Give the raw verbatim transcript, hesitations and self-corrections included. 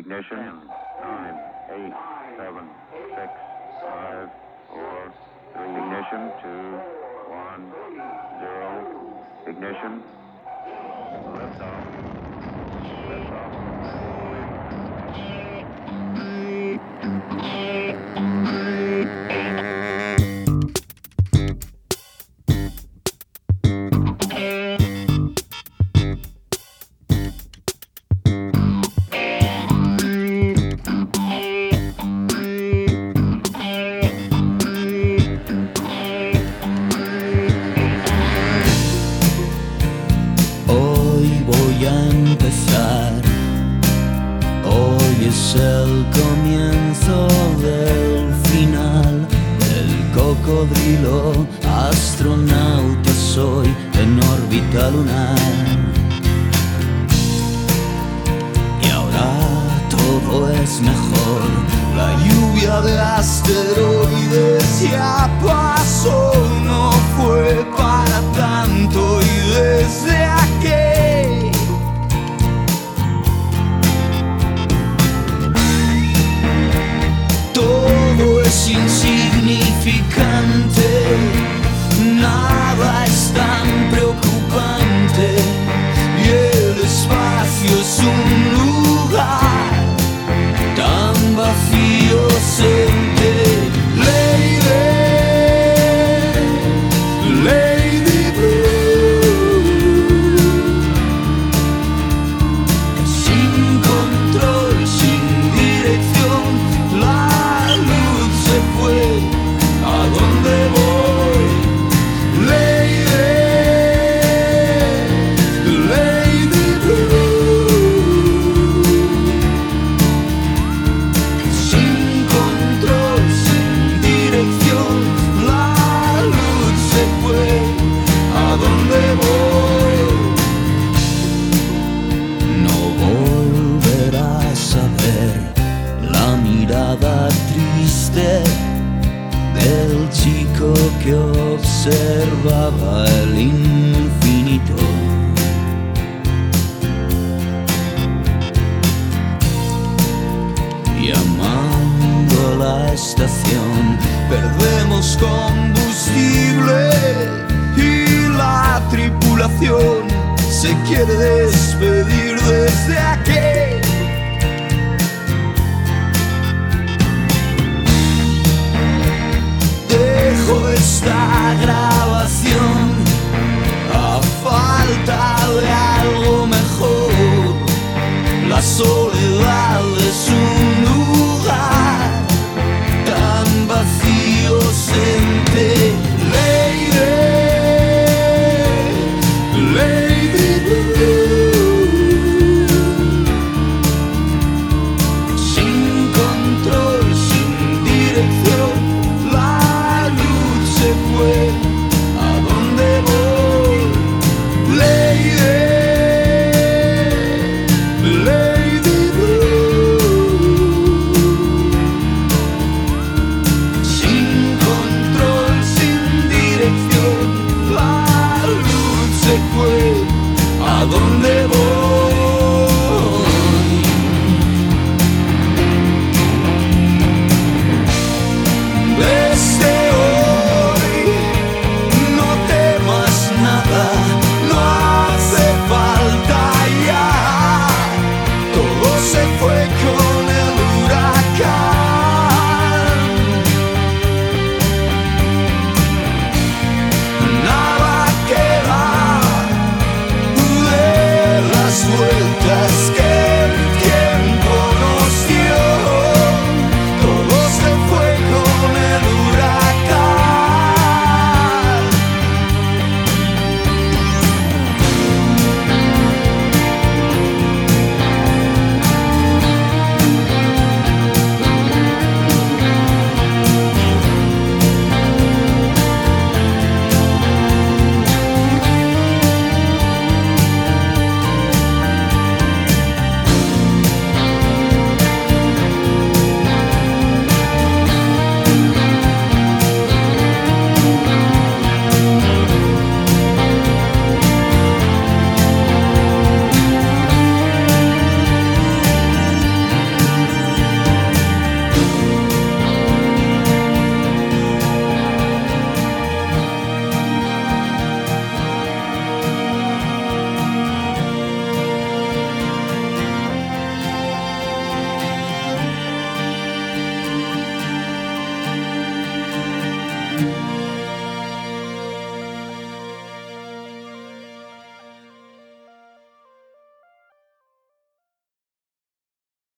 Ignition. nine, eight, seven, six, five, four, three. Ignition. two, one, zero. Ignition. Liftoff. Liftoff. Es el comienzo del final del cocodrilo, astronauta soy en órbita lunar. Y ahora todo es mejor, la lluvia de asteroides ya pasó, no fue para tanto y desde aquí todo es insignificante, nada es tan preocupante y el espacio es un lugar tan vacío, ausente. Lady, Lady Blue, sin control, sin dirección, la luz se fue, ¿a dónde voy? Lady, Lady Blue, sin control, sin dirección, la luz se fue, ¿a dónde voy? No volverás a ver la mirada triste del chico que observaba el infinito. Llamando a la estación, perdemos combustible y la tripulación se quiere despedir desde aquí. Dejo esta grabación a falta de algo mejor. La soledad es un